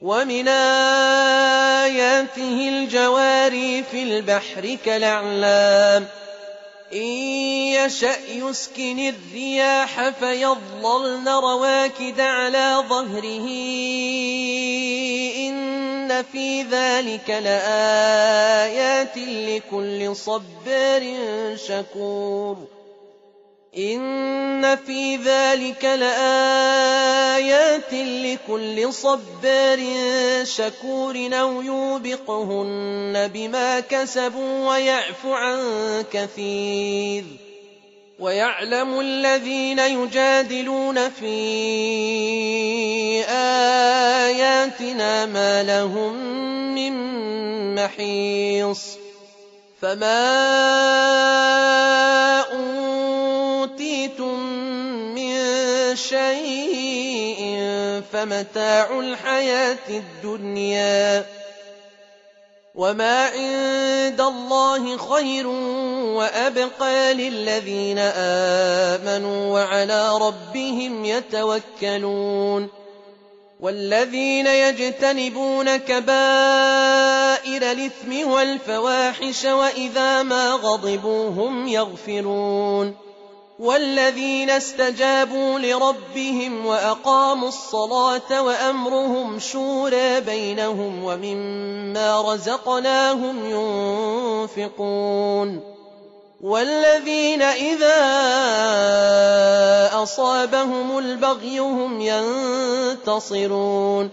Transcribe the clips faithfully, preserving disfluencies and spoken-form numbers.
ومن آياته الجواري في البحر كالأعلام إن يشأ يسكن الرياح فيظللن رواكد على ظهره إن في ذلك لآيات لكل صبار شكور إن في ذلك لآيات لكل صبار شكور أو يوبقهن بما كسبوا ويعفو عن كثير ويعلم الذين يجادلون في آياتنا ما لهم من محيص فما أوتيتم من شيء فمتاع الحياة الدنيا وما عند الله خير وأبقى للذين آمنوا وعلى ربهم يتوكلون والذين يجتنبون كبائر الإثم والفواحش وإذا ما غضبوا هم يغفرون والذين استجابوا لربهم وأقاموا الصلاة وأمرهم شورى بينهم ومما رزقناهم ينفقون والذين إذا أصابهم البغي هم ينتصرون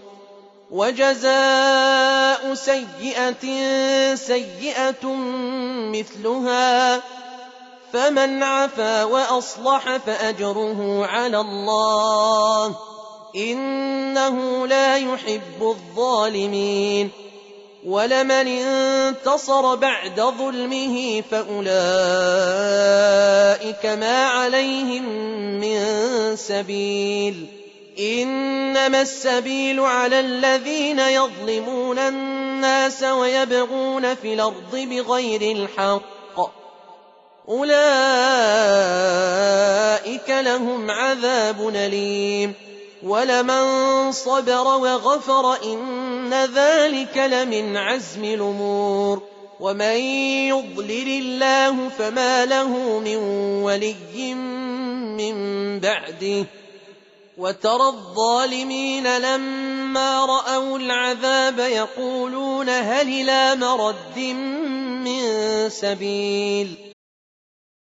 وجزاء سيئة سيئة مثلها فمن عفا وأصلح فأجره على الله إنه لا يحب الظالمين ولمن انتصر بعد ظلمه فأولئك ما عليهم من سبيل إنما السبيل على الذين يظلمون الناس ويبغون في الأرض بغير الحق أولئك لهم عذاب أليم ولمن صبر وغفر إن ذلك لمن عزم الأمور ومن يضلل الله فما له من ولي من بعده وترى الظالمين لما رأوا العذاب يقولون هل إلى مرد من سبيل